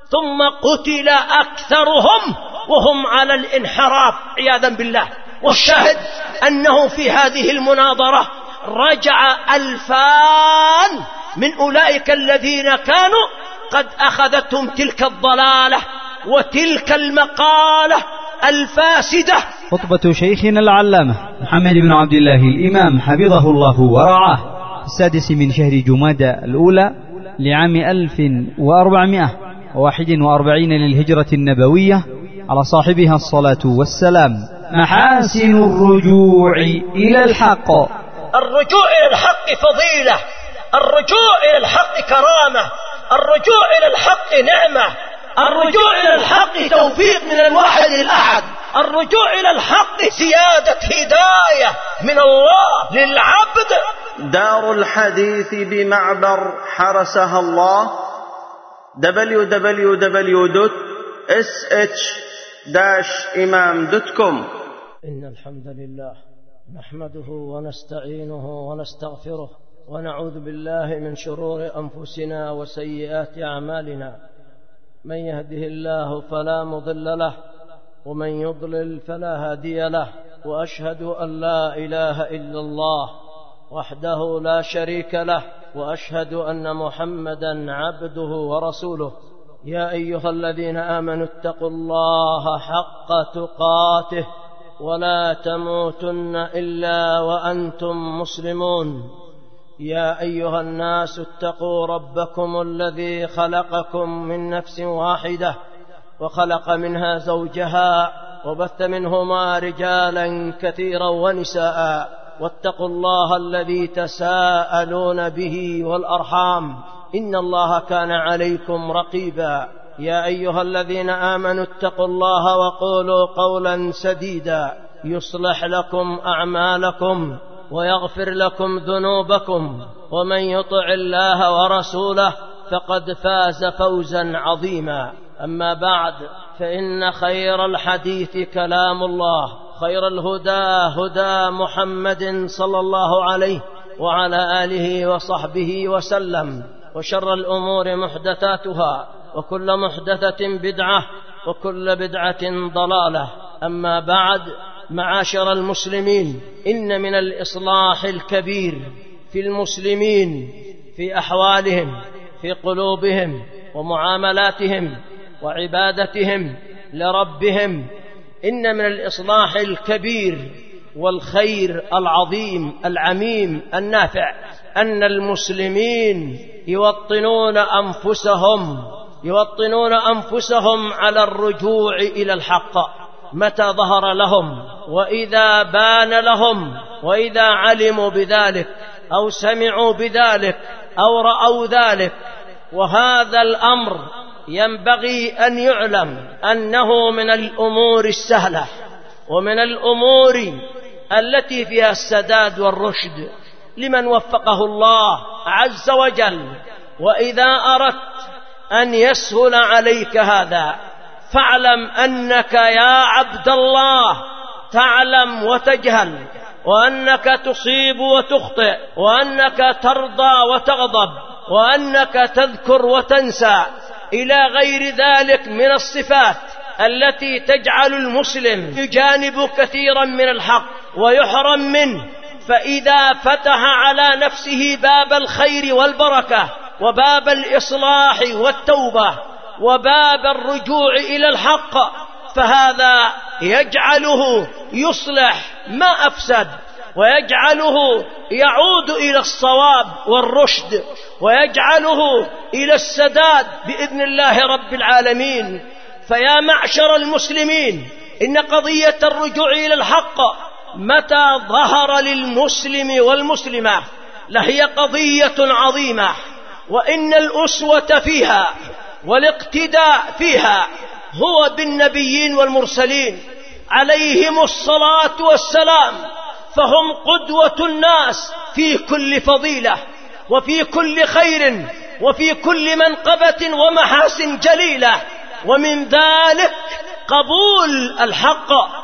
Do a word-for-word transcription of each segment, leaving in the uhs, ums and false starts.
ثم قتل أكثرهم وهم على الانحراف عياذا بالله. والشاهد أنه في هذه المناظرة رجع ألفان من أولئك الذين كانوا قد أخذتهم تلك الضلالة وتلك المقالة الفاسدة. خطبة شيخنا العلامة محمد بن عبد الله الإمام حفظه الله ورعاه السادس من شهر جمادى الأولى لعام ألف وأربعمائة وواحد وأربعين للهجرة النبوية على صاحبها الصلاة والسلام. محاسن الرجوع إلى الحق. الرجوع إلى الحق فضيلة، الرجوع إلى الحق كرامة، الرجوع إلى الحق نعمة، الرجوع إلى الحق توفيق من الواحد الأحد، الرجوع إلى الحق زيادة هداية من الله للعبد. دار الحديث بمعبر حرسها الله دبليو دبليو دبليو دوت إس إتش إمام دوت كوم. إن الحمد لله نحمده ونستعينه ونستغفره ونعوذ بالله من شرور أنفسنا وسيئات أعمالنا. من يهده الله فلا مضل له ومن يضلل فلا هادي له، وأشهد أن لا إله إلا الله وحده لا شريك له، وأشهد أن محمدا عبده ورسوله. يا أيها الذين آمنوا اتقوا الله حق تقاته ولا تموتن إلا وأنتم مسلمون. يا أيها الناس اتقوا ربكم الذي خلقكم من نفس واحدة وخلق منها زوجها وبث منهما رجالا كثيرا ونساء، واتقوا الله الذي تساءلون به والأرحام إن الله كان عليكم رقيبا. يا أيها الذين آمنوا اتقوا الله وقولوا قولا سديدا يصلح لكم أعمالكم ويغفر لكم ذنوبكم، ومن يطع الله ورسوله فقد فاز فوزا عظيما. أما بعد، فإن خير الحديث كلام الله، خير الهدى هدى محمد صلى الله عليه وعلى آله وصحبه وسلم، وشر الأمور محدثاتها، وكل محدثة بدعة، وكل بدعة ضلالة. أما بعد، معاشر المسلمين، إن من الإصلاح الكبير في المسلمين في أحوالهم، في قلوبهم ومعاملاتهم وعبادتهم لربهم، إن من الإصلاح الكبير والخير العظيم العميم النافع أن المسلمين يوطنون أنفسهم يوطنون أنفسهم على الرجوع إلى الحق متى ظهر لهم، وإذا بان لهم، وإذا علموا بذلك أو سمعوا بذلك أو رأوا ذلك. وهذا الأمر ينبغي أن يعلم أنه من الأمور السهلة ومن الأمور التي فيها السداد والرشد لمن وفقه الله عز وجل. وإذا أردت أن يسهل عليك هذا فاعلم أنك يا عبد الله تعلم وتجهل، وأنك تصيب وتخطئ، وأنك ترضى وتغضب، وأنك تذكر وتنسى، إلى غير ذلك من الصفات التي تجعل المسلم يجانب كثيرا من الحق ويحرم منه. فإذا فتح على نفسه باب الخير والبركة وباب الإصلاح والتوبة وباب الرجوع إلى الحق، فهذا يجعله يصلح ما أفسد، ويجعله يعود إلى الصواب والرشد، ويجعله إلى السداد بإذن الله رب العالمين. فيا معشر المسلمين، إن قضية الرجوع إلى الحق متى ظهر للمسلم والمسلمة لهي قضية عظيمة، وإن الأسوة فيها والاقتداء فيها هو بالنبيين والمرسلين عليهم الصلاة والسلام، فهم قدوة الناس في كل فضيلة وفي كل خير وفي كل منقبة ومحاسن جليلة. ومن ذلك قبول الحق،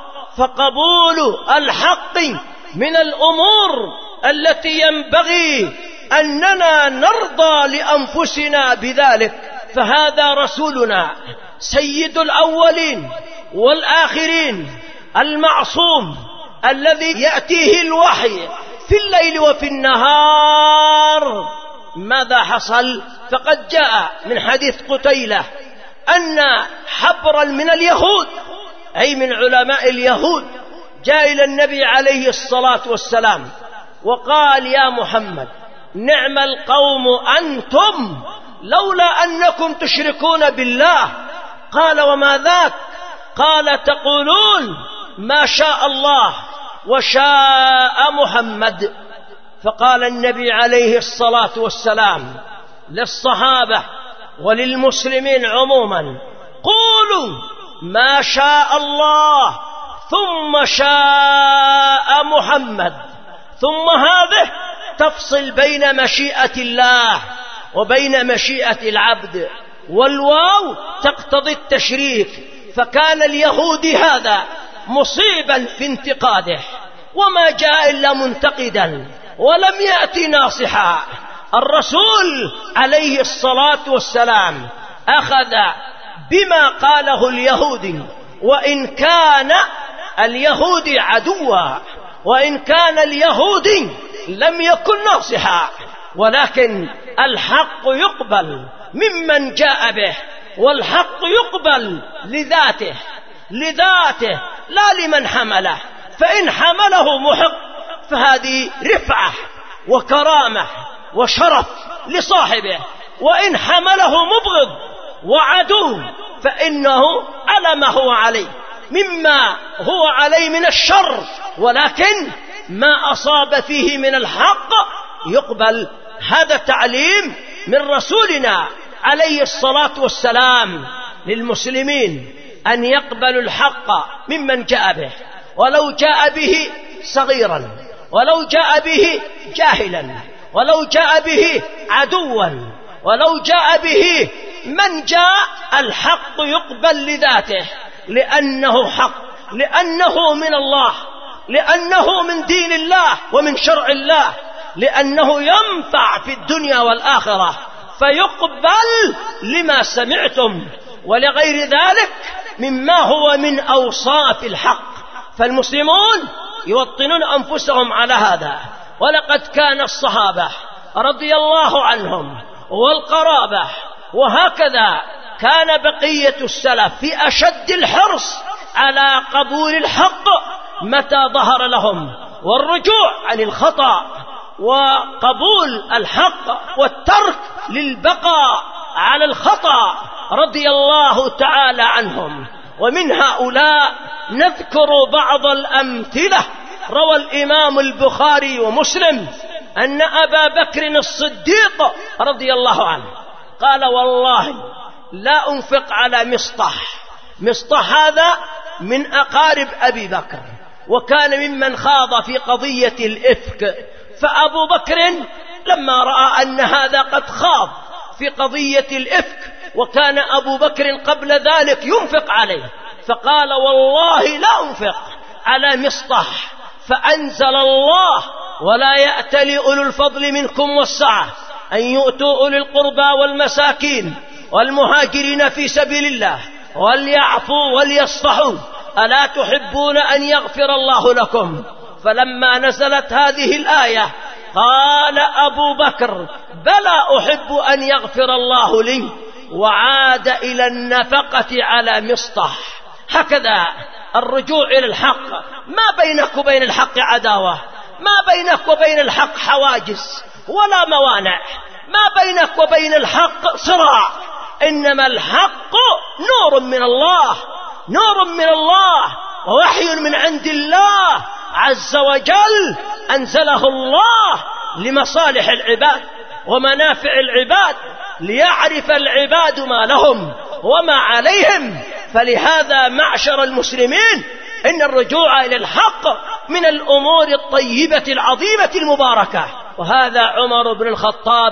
فقبول الحق من الأمور التي ينبغي أننا نرضى لأنفسنا بذلك. فهذا رسولنا سيد الأولين والآخرين المعصوم الذي يأتيه الوحي في الليل وفي النهار. ماذا حصل؟ فقد جاء من حديث قتيلة أن حبرا من اليهود أي من علماء اليهود جاء إلى النبي عليه الصلاة والسلام وقال: يا محمد، نعم القوم أنتم لولا أنكم تشركون بالله. قال: وما ذاك؟ قال: تقولون ما شاء الله وشاء محمد. فقال النبي عليه الصلاة والسلام للصحابة وللمسلمين عموما: قولوا ما شاء الله ثم شاء محمد. ثم هذه تفصل بين مشيئة الله وبين مشيئة العبد، والواو تقتضي التشريك. فكان اليهودي هذا مصيبا في انتقاده، وما جاء إلا منتقدا ولم يأتي ناصحا. الرسول عليه الصلاة والسلام أخذ بما قاله اليهودي، وإن كان اليهودي عدوا، وإن كان اليهودي لم يكن ناصحا، ولكن الحق يقبل ممن جاء به، والحق يقبل لذاته لذاته لا لمن حمله. فإن حمله محق فهذه رفعة وكرامة وشرف لصاحبه، وإن حمله مبغض وعدو فإنه على ما هو عليه مما هو عليه من الشر، ولكن ما أصاب فيه من الحق يقبل. هذا تعليم من رسولنا عليه الصلاة والسلام للمسلمين أن يقبلوا الحق ممن جاء به، ولو جاء به صغيرا، ولو جاء به جاهلا، ولو جاء به عدوا، ولو جاء به من جاء، الحق يقبل لذاته، لأنه حق، لأنه من الله، لأنه من دين الله ومن شرع الله، لأنه ينفع في الدنيا والآخرة، فيقبل لما سمعتم ولغير ذلك مما هو من أوصاف الحق. فالمسلمون يوطنون أنفسهم على هذا. ولقد كان الصحابة رضي الله عنهم والقرابة وهكذا كان بقية السلف في أشد الحرص على قبول الحق متى ظهر لهم، والرجوع عن الخطأ، وقبول الحق والترك للبقاء على الخطأ رضي الله تعالى عنهم. ومن هؤلاء نذكر بعض الأمثلة. روى الإمام البخاري ومسلم أن أبا بكر الصديق رضي الله عنه قال: والله لا أنفق على مصطح. مصطح هذا من أقارب أبي بكر، وكان ممن خاض في قضية الإفك. فأبو بكر لما رأى أن هذا قد خاض في قضية الإفك، وكان أبو بكر قبل ذلك ينفق عليه، فقال: والله لا أنفق على مصطح. فأنزل الله: ولا يأتل أولو الفضل منكم والسعة أن يؤتوا أولي القربى والمساكين والمهاجرين في سبيل الله وليعفوا وليصفحوا ألا تحبون أن يغفر الله لكم؟ فلما نزلت هذه الآية قال أبو بكر: بلى أحب أن يغفر الله لي، وعاد إلى النفقة على مصطح. هكذا الرجوع إلى الحق. ما بينك وبين الحق عداوة، ما بينك وبين الحق حواجز ولا موانع، ما بينك وبين الحق صراع، إنما الحق نور من الله، نور من الله ووحي من عند الله عز وجل، أنزله الله لمصالح العباد ومنافع العباد، ليعرف العباد ما لهم وما عليهم. فلهذا معشر المسلمين إن الرجوع إلى الحق من الأمور الطيبة العظيمة المباركة. وهذا عمر بن الخطاب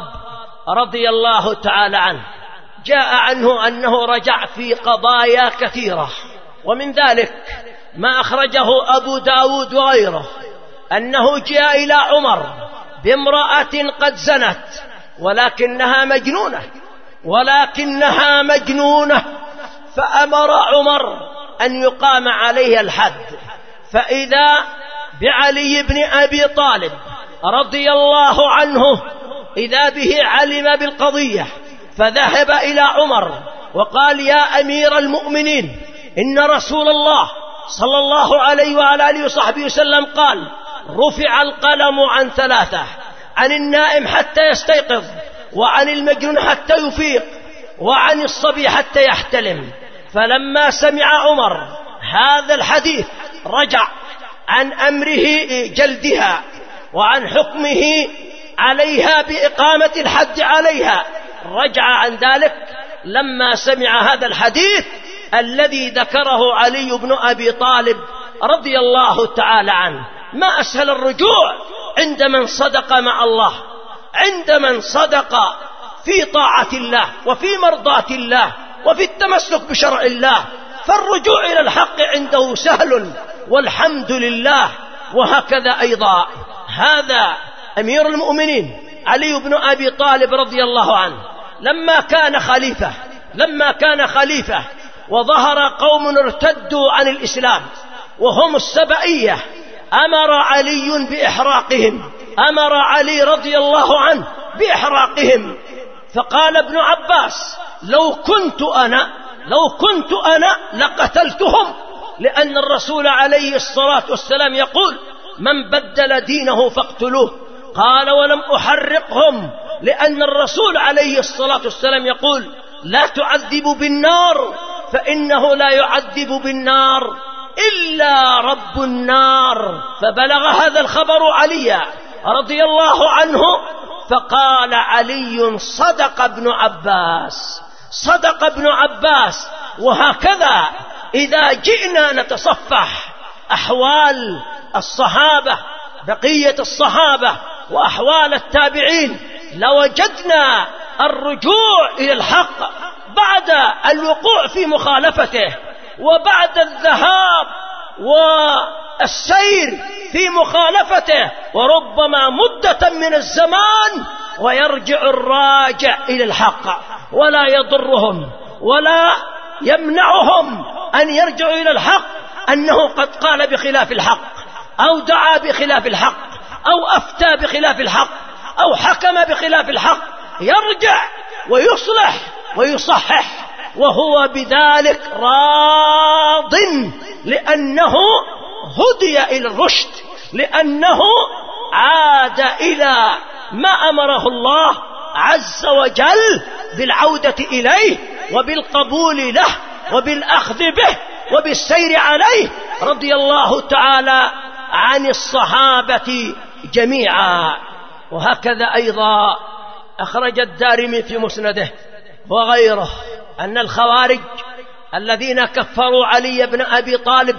رضي الله تعالى عنه جاء عنه أنه رجع في قضايا كثيرة، ومن ذلك ما أخرجه أبو داود وغيره أنه جاء إلى عمر بامرأة قد زنت ولكنها مجنونة، ولكنها مجنونة، فأمر عمر أن يقام عليها الحد. فإذا بعلي بن أبي طالب رضي الله عنه إذا به علم بالقضية، فذهب إلى عمر وقال: يا أمير المؤمنين، إن رسول الله صلى الله عليه وعلى آله وصحبه وسلم قال: رفع القلم عن ثلاثة، عن النائم حتى يستيقظ، وعن المجنون حتى يفيق، وعن الصبي حتى يحتلم. فلما سمع عمر هذا الحديث رجع عن أمره جلدها وعن حكمه عليها بإقامة الحد عليها، رجع عن ذلك لما سمع هذا الحديث الذي ذكره علي بن أبي طالب رضي الله تعالى عنه. ما أسهل الرجوع عند من صدق مع الله، عند من صدق في طاعة الله وفي مرضاة الله وفي التمسك بشرع الله، فالرجوع إلى الحق عنده سهل والحمد لله. وهكذا أيضا هذا أمير المؤمنين علي بن أبي طالب رضي الله عنه لما كان خليفة لما كان خليفة وظهر قوم ارتدوا عن الإسلام وهم السبئية، أمر علي بإحراقهم، أمر علي رضي الله عنه بإحراقهم. فقال ابن عباس: لو كنت أنا لو كنت أنا لقتلتهم، لأن الرسول عليه الصلاة والسلام يقول: من بدل دينه فاقتلوه. قال: ولم أحرقهم، لأن الرسول عليه الصلاة والسلام يقول: لا تعذبوا بالنار، فإنه لا يعذب بالنار إلا رب النار. فبلغ هذا الخبر علي رضي الله عنه، فقال علي: صدق ابن عباس، صدق ابن عباس. وهكذا إذا جئنا نتصفح أحوال الصحابة، بقية الصحابة وأحوال التابعين، لوجدنا الرجوع إلى الحق بعد الوقوع في مخالفته وبعد الذهاب والسير في مخالفته، وربما مدة من الزمان، ويرجع الراجع إلى الحق ولا يضرهم ولا يمنعهم أن يرجعوا إلى الحق أنه قد قال بخلاف الحق أو دعا بخلاف الحق أو أفتى بخلاف الحق أو حكم بخلاف الحق. يرجع ويصلح ويصحح وهو بذلك راض، لأنه هدي إلى الرشد، لأنه عاد إلى ما أمره الله عز وجل بالعودة إليه وبالقبول له وبالأخذ به وبالسير عليه، رضي الله تعالى عن الصحابة جميعا. وهكذا أيضا أخرج الدارمي في مسنده وغيره أن الخوارج الذين كفروا علي بن أبي طالب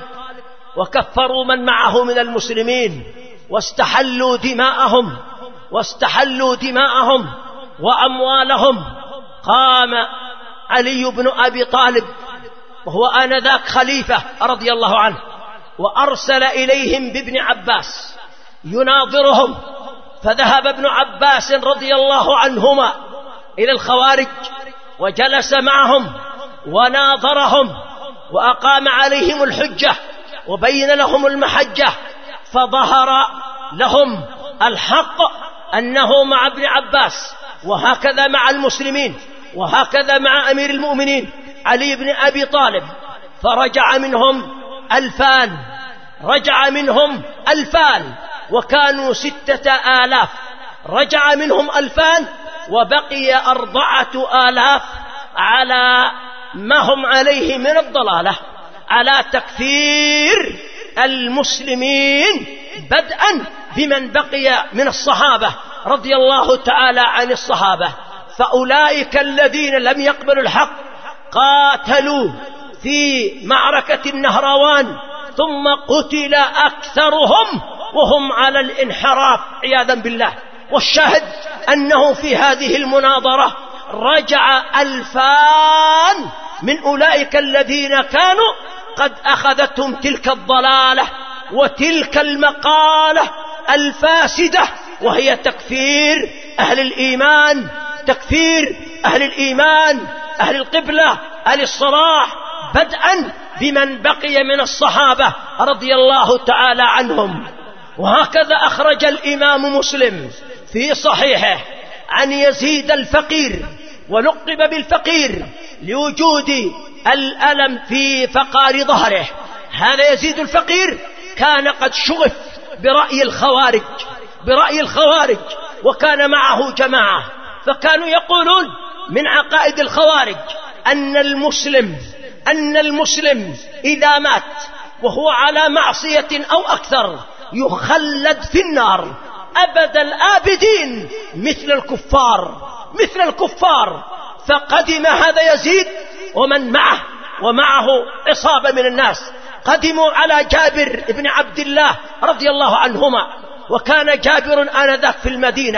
وكفروا من معه من المسلمين واستحلوا دماءهم واستحلوا دماءهم وأموالهم، قام علي بن أبي طالب وهو آنذاك خليفة رضي الله عنه، وأرسل إليهم بابن عباس يناظرهم. فذهب ابن عباس رضي الله عنهما إلى الخوارج وجلس معهم وناظرهم وأقام عليهم الحجة وبين لهم المحجة، فظهر لهم الحق أنه مع ابن عباس، وهكذا مع المسلمين، وهكذا مع أمير المؤمنين علي بن أبي طالب. فرجع منهم ألفان رجع منهم ألفان وكانوا ستة آلاف، رجع منهم ألفان وبقي أربعة آلاف على ما هم عليه من الضلالة، على تكفير المسلمين، بدءا بمن بقي من الصحابة رضي الله تعالى عن الصحابة. فأولئك الذين لم يقبلوا الحق قاتلوا في معركة النهروان، ثم قتل أكثرهم وهم على الانحراف عياذا بالله. والشاهد أنه في هذه المناظرة رجع ألفان من أولئك الذين كانوا قد أخذتهم تلك الضلالة وتلك المقالة الفاسدة، وهي تكفير أهل الإيمان، تكفير أهل الإيمان، أهل القبلة، أهل الصلاح، بدءا بمن بقي من الصحابة رضي الله تعالى عنهم. وهكذا أخرج الإمام مسلم في صحيحه عن يزيد الفقير، ولقب بالفقير لوجود الألم في فقار ظهره. هذا يزيد الفقير كان قد شغف برأي الخوارج برأي الخوارج وكان معه جماعة، فكانوا يقولون من عقائد الخوارج أن المسلم أن المسلم إذا مات وهو على معصية أو أكثر يخلد في النار أبد الآبدين مثل الكفار مثل الكفار. فقدم هذا يزيد ومن معه ومعه عصابة من الناس، قدموا على جابر بن عبد الله رضي الله عنهما، وكان جابر آنذاك في المدينة،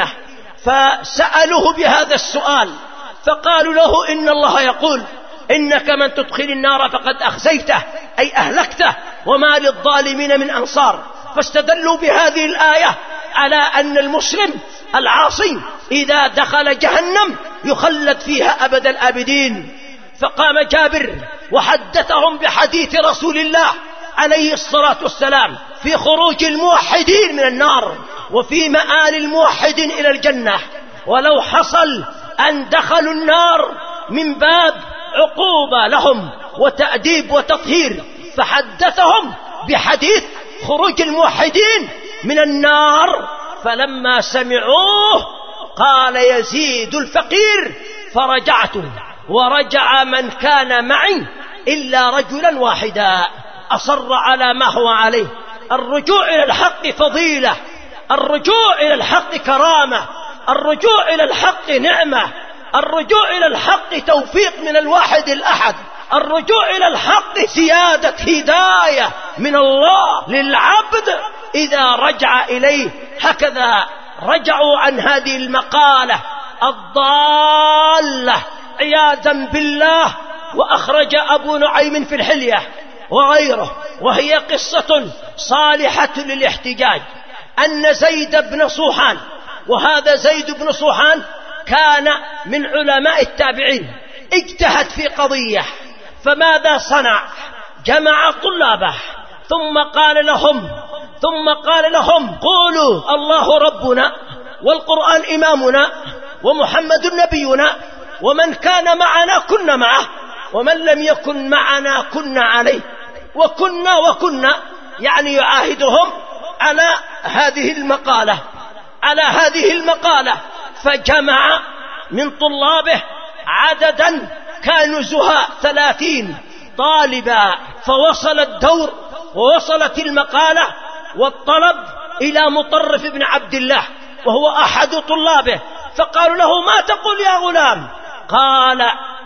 فسألوه بهذا السؤال فقالوا له إن الله يقول إنك من تدخل النار فقد أخزيته أي أهلكته وما للظالمين من أنصار. فاستدلوا بهذه الآية على أن المسلم العاصي إذا دخل جهنم يخلد فيها أبد الآبدين. فقام جابر وحدثهم بحديث رسول الله عليه الصلاة والسلام في خروج الموحدين من النار وفي مآل الموحدين إلى الجنة، ولو حصل أن دخلوا النار من باب عقوبة لهم وتأديب وتطهير، فحدثهم بحديث خروج الموحدين من النار. فلما سمعوه قال يزيد الفقير فرجعت ورجع من كان معي إلا رجلا واحدا أصر على ما هو عليه. الرجوع إلى الحق فضيلة، الرجوع إلى الحق كرامة، الرجوع إلى الحق نعمة، الرجوع إلى الحق توفيق من الواحد الأحد، الرجوع إلى الحق زيادة هداية من الله للعبد إذا رجع إليه. هكذا رجعوا عن هذه المقالة الضالة عياذا بالله. وأخرج أبو نعيم في الحلية وغيره، وهي قصة صالحة للاحتجاج، أن زيد بن صوحان، وهذا زيد بن صوحان كان من علماء التابعين، اجتهد في قضية، فماذا صنع؟ جمع طلابه ثم قال لهم ثم قال لهم قولوا الله ربنا والقرآن إمامنا ومحمد نبينا، ومن كان معنا كنا معه ومن لم يكن معنا كنا عليه، وكنا وكنا يعني يعاهدهم على هذه المقالة على هذه المقالة فجمع من طلابه عددا كانوا زهاء ثلاثين طالبا، فوصل الدور ووصلت المقالة والطلب إلى مطرف بن عبد الله وهو أحد طلابه، فقالوا له ما تقول يا غلام؟ قال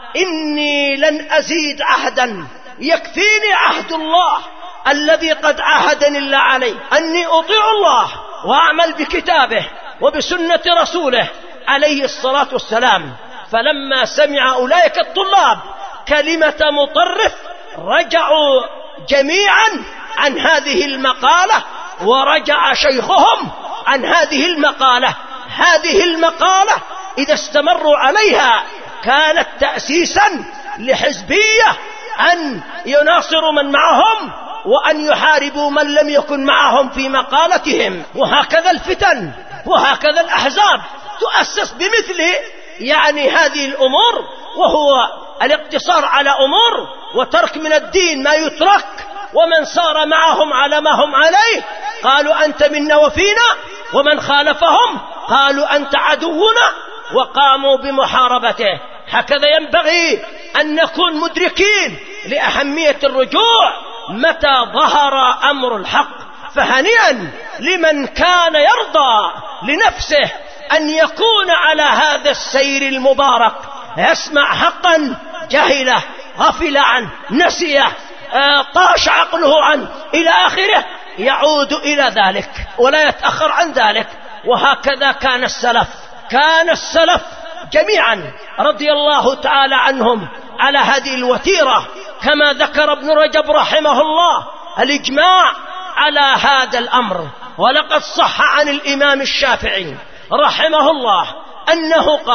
إني لن أزيد عهدا، يكفيني عهد الله الذي قد عاهدني الله عليه أني أطيع الله وأعمل بكتابه وبسنة رسوله عليه الصلاة والسلام. فلما سمع أولئك الطلاب كلمة مطرف رجعوا جميعا عن هذه المقالة، ورجع شيخهم عن هذه المقالة. هذه المقالة إذا استمروا عليها كانت تأسيسا لحزبية أن يناصروا من معهم وأن يحاربوا من لم يكن معهم في مقالتهم. وهكذا الفتن وهكذا الأحزاب تؤسس بمثل يعني هذه الأمور، وهو الاقتصار على أمور وترك من الدين ما يترك. ومن سار معهم على ما هم عليه قالوا أنت منا وفينا، ومن خالفهم قالوا أنت عدونا، وقاموا بمحاربته. هكذا ينبغي أن نكون مدركين لأهمية الرجوع متى ظهر أمر الحق. فهنيئا لمن كان يرضى لنفسه أن يكون على هذا السير المبارك، يسمع حقا جهله غفل عنه نسيه طاش عقله عنه إلى آخره، يعود إلى ذلك ولا يتأخر عن ذلك. وهكذا كان السلف كان السلف جميعا رضي الله تعالى عنهم على هذه الوتيرة، كما ذكر ابن رجب رحمه الله الإجماع على هذا الأمر. ولقد صح عن الإمام الشافعي رحمه الله أنه قال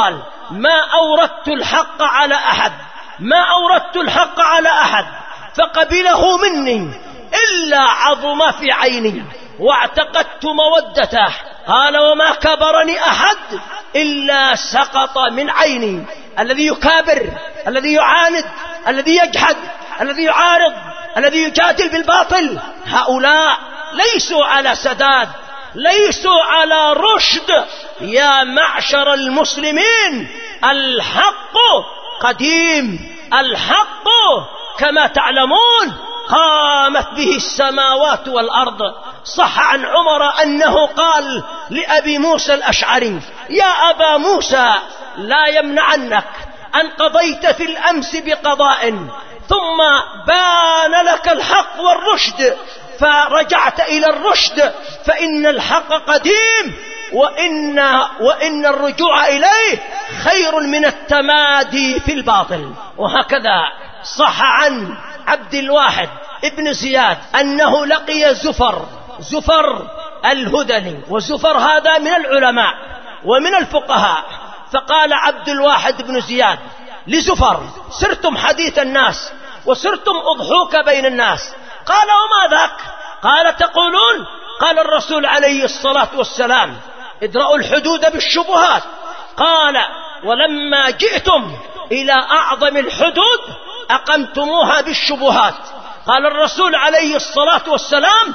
ما أوردت الحق على أحد ما أوردت الحق على أحد فقبله مني إلا عظم في عيني واعتقدت مودته. قال وما كبرني أحد إلا سقط من عيني. الذي يكابر، الذي يعاند، الذي يجحد، الذي يعارض، الذي يجادل بالباطل، هؤلاء ليسوا على سداد، ليسوا على رشد. يا معشر المسلمين، الحق قديم، الحق كما تعلمون قامت به السماوات والأرض. صح عن عمر أنه قال لأبي موسى الأشعري: يا أبا موسى، لا يمنعنك أن قضيت في الأمس بقضاء ثم بان لك الحق والرشد فرجعت إلى الرشد، فإن الحق قديم، وإن, وإن الرجوع إليه خير من التمادي في الباطل. وهكذا صح عن عبد الواحد ابن زياد أنه لقي زفر زفر الهذلي، وزفر هذا من العلماء ومن الفقهاء. فقال عبد الواحد بن زياد لزفر: سرتم حديث الناس وسرتم أضحوك بين الناس. قال: وما ذاك؟ قال: تقولون قال الرسول عليه الصلاة والسلام: ادرأوا الحدود بالشبهات. قال: ولما جئتم إلى أعظم الحدود أقمتموها بالشبهات. قال الرسول عليه الصلاة والسلام: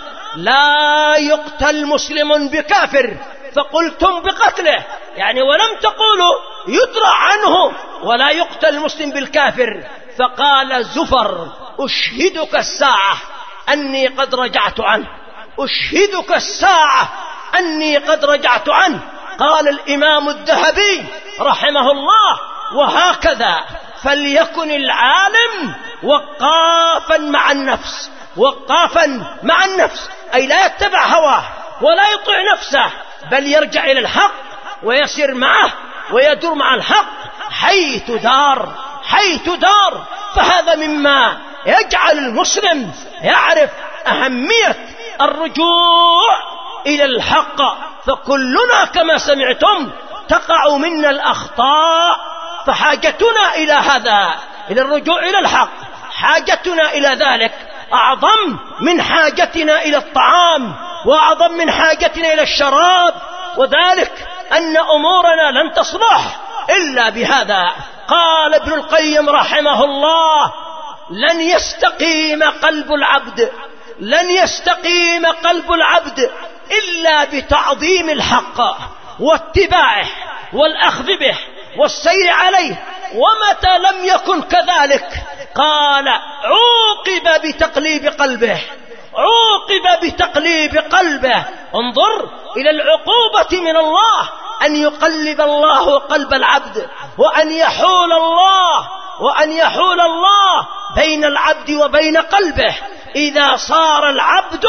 لا يقتل مسلم بكافر، فقلتم بقتله، يعني ولم تقولوا يدرع عنه ولا يقتل مسلم بالكافر. فقال زفر: أشهدك الساعة أني قد رجعت عنه، أشهدك الساعة أني قد رجعت عنه. قال الإمام الذهبي رحمه الله: وهكذا فليكن العالم وقافا مع النفس، وقافا مع النفس، أي لا يتبع هواه ولا يطيع نفسه، بل يرجع إلى الحق ويسير معه ويدور مع الحق حيث دار حيث دار. فهذا مما يجعل المسلم يعرف أهمية الرجوع إلى الحق. فكلنا كما سمعتم تقع منا الأخطاء، فحاجتنا إلى هذا، إلى الرجوع إلى الحق، حاجتنا إلى ذلك أعظم من حاجتنا إلى الطعام، وأعظم من حاجتنا إلى الشراب، وذلك أن أمورنا لن تصلح إلا بهذا. قال ابن القيم رحمه الله: لن يستقيم قلب العبد لن يستقيم قلب العبد إلا بتعظيم الحق واتباعه والأخذ به والسير عليه. ومتى لم يكن كذلك قال عوقب بتقليب قلبه عوقب بتقليب قلبه. انظر إلى العقوبة من الله، أن يقلب الله قلب العبد، وأن يحول الله وأن يحول الله بين العبد وبين قلبه. إذا صار العبد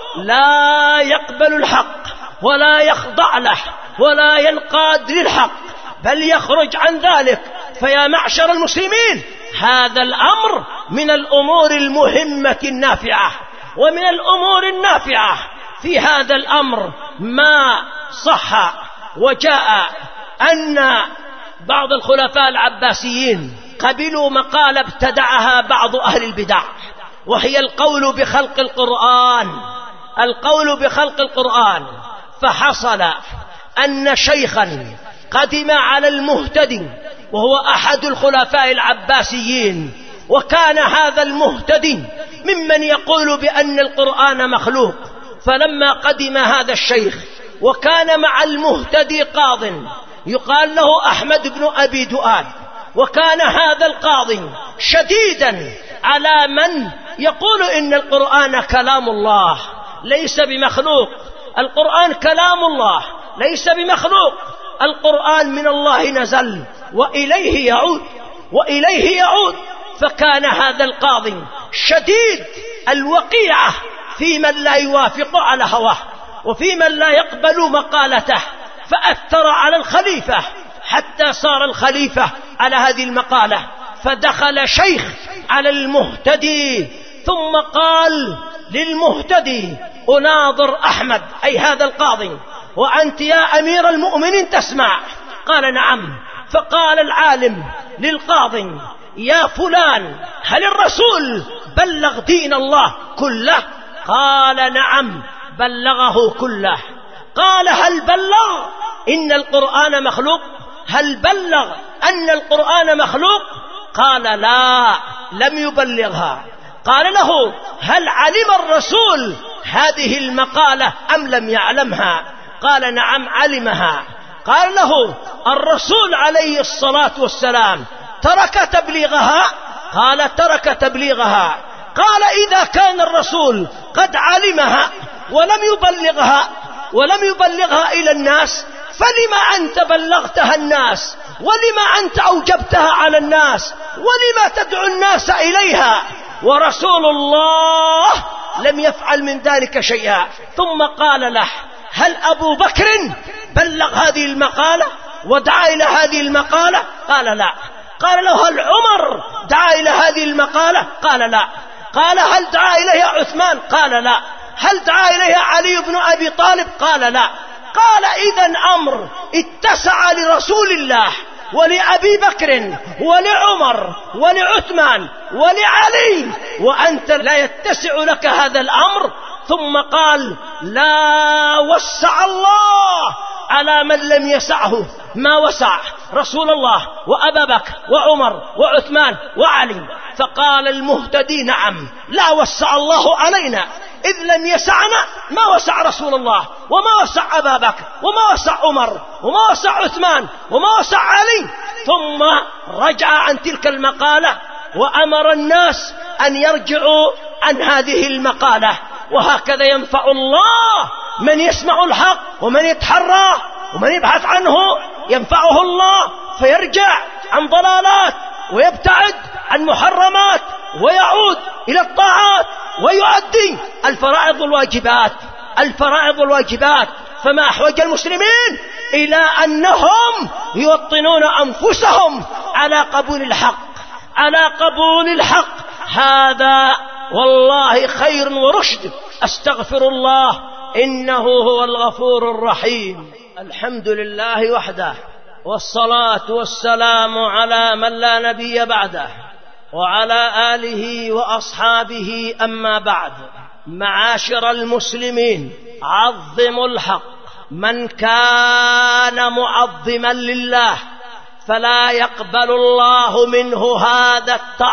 لا يقبل الحق ولا يخضع له ولا ينقاد للحق، بل يخرج عن ذلك. فيا معشر المسلمين، هذا الأمر من الأمور المهمة النافعة. ومن الأمور النافعة في هذا الأمر ما صح وجاء أن بعض الخلفاء العباسيين قبلوا مقالة ابتدعها بعض أهل البدع، وهي القول بخلق القرآن القول بخلق القرآن. فحصل أن شيخا قدم على المهتدي، وهو أحد الخلفاء العباسيين، وكان هذا المهتدي ممن يقول بأن القرآن مخلوق. فلما قدم هذا الشيخ وكان مع المهتدي قاض يقال له أحمد بن أبي دؤاد، وكان هذا القاضي شديدا على من يقول إن القرآن كلام الله ليس بمخلوق، القرآن كلام الله ليس بمخلوق، القرآن من الله نزل وإليه يعود وإليه يعود. فكان هذا القاضي شديد الوقيعة في من لا يوافق على هواه وفي من لا يقبل مقالته، فأثر على الخليفة حتى صار الخليفة على هذه المقالة. فدخل شيخ على المهتدي ثم قال للمهتدي: أناظر أحمد، أي هذا القاضي، وأنت يا أمير المؤمنين تسمع. قال: نعم. فقال العالم للقاضي: يا فلان، هل الرسول بلغ دين الله كله؟ قال: نعم بلغه كله. قال: هل بلغ إن القرآن مخلوق؟ هل بلغ أن القرآن مخلوق؟ قال: لا، لم يبلغها. قال له: هل علم الرسول هذه المقالة أم لم يعلمها؟ قال: نعم علمها. قال له: الرسول عليه الصلاة والسلام ترك تبليغها؟ قال: ترك تبليغها. قال: إذا كان الرسول قد علمها ولم يبلغها ولم يبلغها إلى الناس، فلما أنت بلغتها الناس؟ ولما أنت أوجبتها على الناس؟ ولما تدعو الناس إليها ورسول الله لم يفعل من ذلك شيئا؟ ثم قال له: هل أبو بكر بلغ هذه المقالة ودعا إلى هذه المقالة؟ قال: لا. قال له: هل عمر دعا إلى هذه المقالة؟ قال: لا. قال: هل دعا إليها عثمان؟ قال: لا. هل دعا إليها علي بن أبي طالب؟ قال: لا. قال: إذن أمر اتسع لرسول الله ولأبي بكر ولعمر ولعثمان ولعلي، وأنت لا يتسع لك هذا الأمر. ثم قال: لا وسع الله على من لم يسعه ما وسع رسول الله وأبا بكر وعمر وعثمان وعلي. فقال المهتدي: نعم، لا وسع الله علينا، إذ لم يسعنا ما وسع رسول الله وما وسع أبا بكر وما وسع عمر وما وسع عثمان وما وسع علي. ثم رجع عن تلك المقالة وأمر الناس أن يرجعوا عن هذه المقالة. وهكذا ينفع الله من يسمع الحق ومن يتحرى ومن يبحث عنه، ينفعه الله فيرجع عن ضلالات ويبتعد عن محرمات ويعود إلى الطاعات ويؤدي الفرائض والواجبات الفرائض والواجبات. فما أحوج المسلمين إلى أنهم يوطنون أنفسهم على قبول الحق على قبول الحق. هذا والله خير ورشد. أستغفر الله إنه هو الغفور الرحيم. الحمد لله وحده، والصلاة والسلام على من لا نبي بعده، وعلى آله وأصحابه. أما بعد، معاشر المسلمين، عظموا الحق. من كان معظما لله فلا يقبل الله منه هذا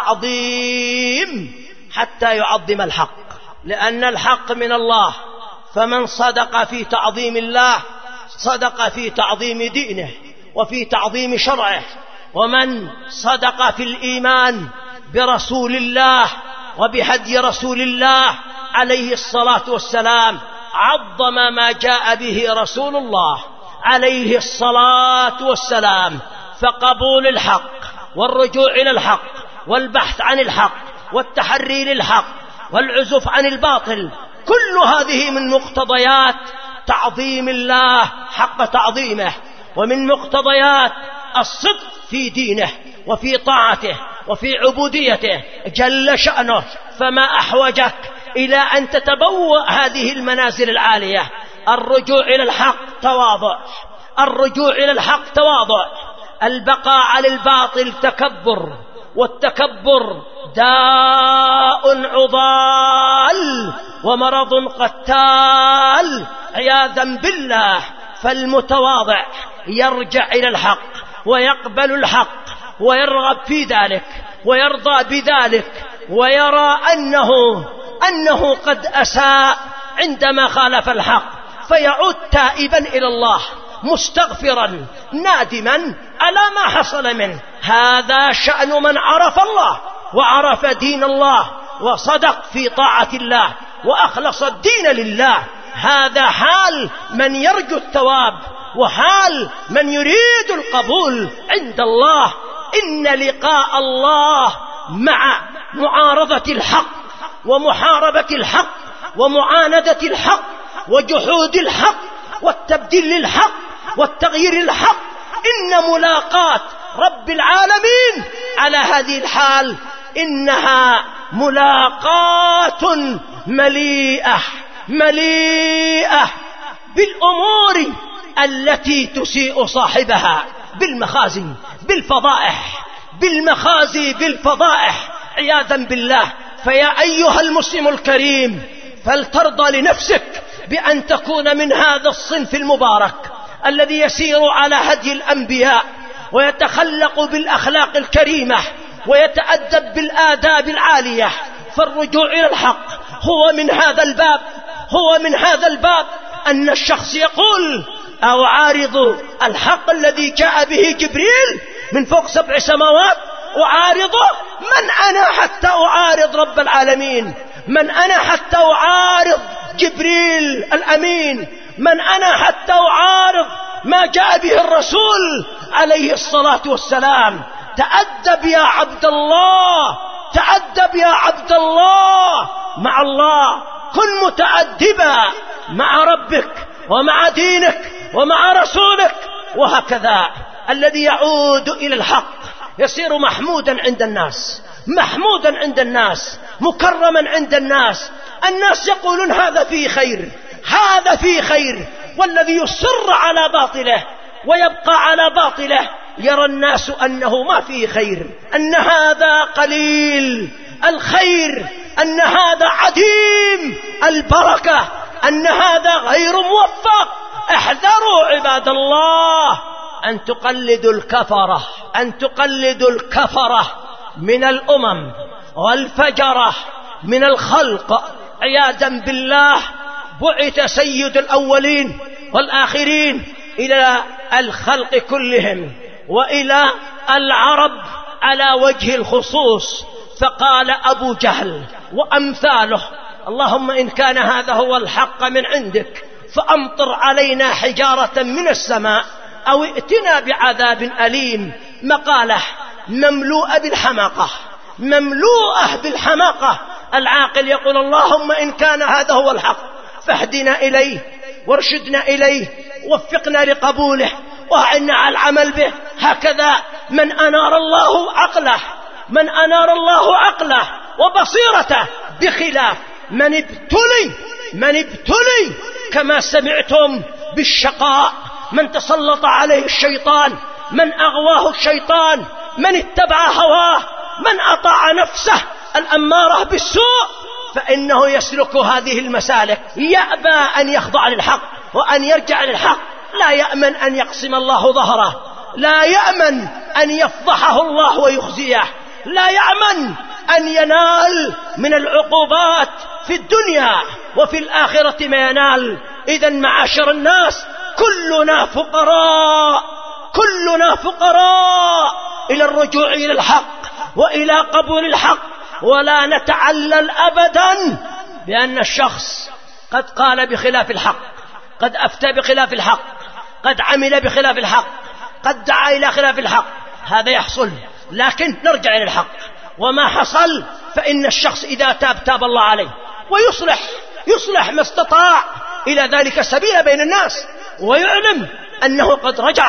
التعظيم حتى يعظم الحق، لأن الحق من الله. فمن صدق في تعظيم الله صدق في تعظيم دينه وفي تعظيم شرعه. ومن صدق في الإيمان برسول الله وبهدي رسول الله عليه الصلاة والسلام عظم ما جاء به رسول الله عليه الصلاة والسلام. فقبول الحق والرجوع إلى الحق والبحث عن الحق والتحري للحق والعزف عن الباطل، كل هذه من مقتضيات تعظيم الله حق تعظيمه، ومن مقتضيات الصدق في دينه وفي طاعته وفي عبوديته جل شأنه. فما أحوجك إلى أن تتبوأ هذه المنازل العالية؟ الرجوع إلى الحق تواضع، الرجوع إلى الحق تواضع. البقاء على الباطل تكبر، والتكبر داء عضال ومرض قتال عياذا بالله. فالمتواضع يرجع إلى الحق ويقبل الحق ويرغب في ذلك ويرضى بذلك، ويرى أنه أنه قد أساء عندما خالف الحق، فيعود تائبا إلى الله مستغفرا نادما على ما حصل منه. هذا شأن من عرف الله وعرف دين الله وصدق في طاعة الله وأخلص الدين لله. هذا حال من يرجو الثواب وحال من يريد القبول عند الله. إن لقاء الله مع معارضة الحق ومحاربة الحق ومعاندة الحق وجحود الحق والتبديل للحق والتغيير للحق، إن ملاقاة رب العالمين على هذه الحال إنها ملاقاة مليئة مليئة بالأمور التي تسيء صاحبها بالمخازي بالفضائح بالمخازي بالفضائح عياذا بالله. فيا أيها المسلم الكريم، فلترضى لنفسك بأن تكون من هذا الصنف المبارك الذي يسير على هدي الأنبياء ويتخلق بالأخلاق الكريمة ويتأدب بالآداب العالية. فالرجوع إلى الحق هو من هذا الباب هو من هذا الباب أن الشخص يقول: أعارض الحق الذي جاء به جبريل من فوق سبع سماوات، أعارضه؟ من أنا حتى أعارض رب العالمين؟ من أنا حتى أعارض جبريل الأمين؟ من أنا حتى أعارض ما جاء به الرسول عليه الصلاة والسلام؟ تأدب يا عبد الله، تأدب يا عبد الله مع الله، كن متأدبا مع ربك ومع دينك ومع رسولك. وهكذا الذي يعود إلى الحق يصير محمودا عند الناس، محمودا عند الناس، مكرما عند الناس. الناس يقولون هذا فيه خير، هذا فيه خير. والذي يصر على باطله ويبقى على باطله يرى الناس أنه ما فيه خير، أن هذا قليل الخير، أن هذا عديم البركة، أن هذا غير موفق. احذروا عباد الله أن تقلدوا الكفرة، أن تقلدوا الكفرة من الأمم والفجرة من الخلق عياذا بالله. بعث سيد الأولين والآخرين إلى الخلق كلهم وإلى العرب على وجه الخصوص، فقال أبو جهل وأمثاله: اللهم إن كان هذا هو الحق من عندك فأمطر علينا حجارة من السماء أو ائتنا بعذاب أليم. مقالة مملوءة بالحماقة، مملوءة بالحماقة. العاقل يقول: اللهم إن كان هذا هو الحق فاهدنا إليه وارشدنا إليه، وفقنا لقبوله وأعنا على العمل به. هكذا من أنار الله عقله، من أنار الله عقله وبصيرته، بخلاف من ابتلي من ابتلي كما سمعتم بالشقاء، من تسلط عليه الشيطان، من أغواه الشيطان، من اتبع هواه، من أطاع نفسه الأمارة بالسوء، فإنه يسلك هذه المسالك. يأبى أن يخضع للحق وأن يرجع للحق، لا يأمن أن يقسم الله ظهره، لا يأمن أن يفضحه الله ويخزيه، لا يأمن أن ينال من العقوبات في الدنيا وفي الآخرة ما ينال. إذن معاشر الناس، كلنا فقراء، كلنا فقراء إلى الرجوع إلى الحق وإلى قبول الحق، ولا نتعلل أبدا بأن الشخص قد قال بخلاف الحق، قد أفتى بخلاف الحق، قد عمل بخلاف الحق، قد دعا إلى خلاف الحق. هذا يحصل، لكن نرجع إلى الحق. وما حصل فإن الشخص إذا تاب تاب الله عليه ويصلح يصلح ما استطاع إلى ذلك سبيل بين الناس، ويعلم أنه قد رجع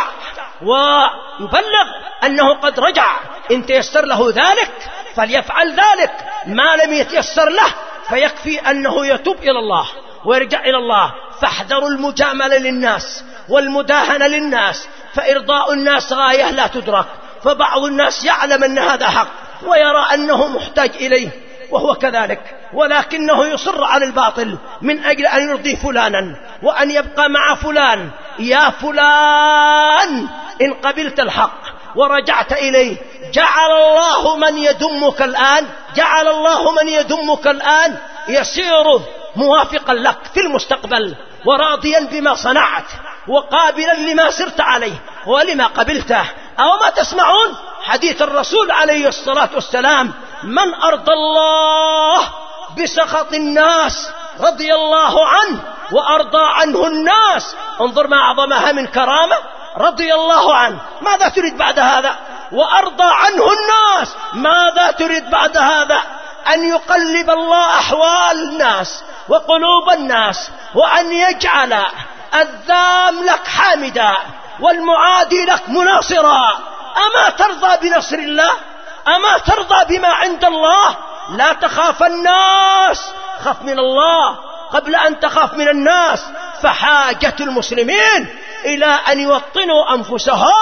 ويبلغ أنه قد رجع. إن تيسر له ذلك فليفعل ذلك، ما لم يتيسر له فيكفي أنه يتوب إلى الله ويرجع إلى الله. فاحذروا المجاملة للناس والمداهنة للناس، فإرضاء الناس غاية لا تدرك. فبعض الناس يعلم أن هذا حق ويرى أنه محتاج إليه وهو كذلك، ولكنه يصر على الباطل من أجل أن يرضي فلانا وأن يبقى مع فلان. يا فلان، إن قبلت الحق ورجعت إليه جعل الله من يدمك الآن جعل الله من يدمك الآن يسير موافقا لك في المستقبل، وراضيا بما صنعت وقابلا لما سرت عليه ولما قبلته. أو ما تسمعون حديث الرسول عليه الصلاة والسلام: من أرضى الله بسخط الناس رضي الله عنه وأرضى عنه الناس. انظر ما أعظمها من كرامة، رضي الله عنه، ماذا تريد بعد هذا؟ وأرضى عنه الناس، ماذا تريد بعد هذا؟ أن يقلب الله أحوال الناس وقلوب الناس، وأن يجعل الذام لك حامدا والمعادي لك مناصرا. أما ترضى بنصر الله؟ أما ترضى بما عند الله؟ لا تخاف الناس، خاف من الله قبل أن تخاف من الناس. فحاجة المسلمين إلى أن يوطنوا أنفسهم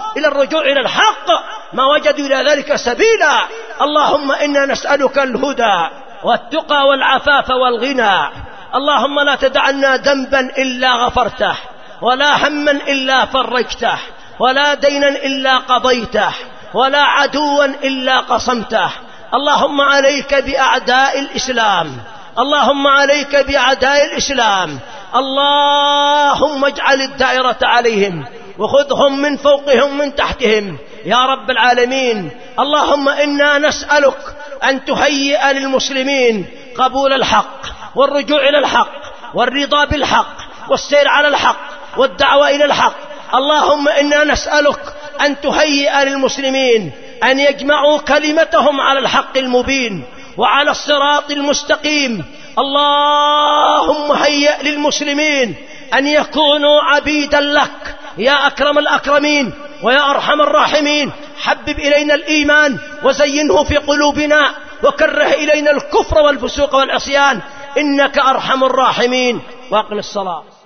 إلى الرجوع إلى الحق ما وجدوا إلى ذلك سبيلا. اللهم إنا نسألك الهدى والتقى والعفاف والغنى. اللهم لا تدع لنا ذنبا إلا غفرته، ولا هما إلا فرجته، ولا دينا إلا قضيته، ولا عدوا إلا قصمته. اللهم عليك بأعداء الإسلام، اللهم عليك بأعداء الإسلام. اللهم اجعل الدائرة عليهم وخذهم من فوقهم من تحتهم يا رب العالمين. اللهم إنا نسألك أن تهيئ للمسلمين قبول الحق والرجوع إلى الحق والرضا بالحق والسير على الحق والدعوة إلى الحق. اللهم إنا نسألك أن تهيئ للمسلمين أن يجمعوا كلمتهم على الحق المبين وعلى الصراط المستقيم. اللهم هيئ للمسلمين أن يكونوا عبيدا لك يا أكرم الأكرمين ويا أرحم الراحمين. حبب إلينا الإيمان وزينه في قلوبنا، وكره إلينا الكفر والفسوق والعصيان، إنك أرحم الراحمين. وأقم الصلاة.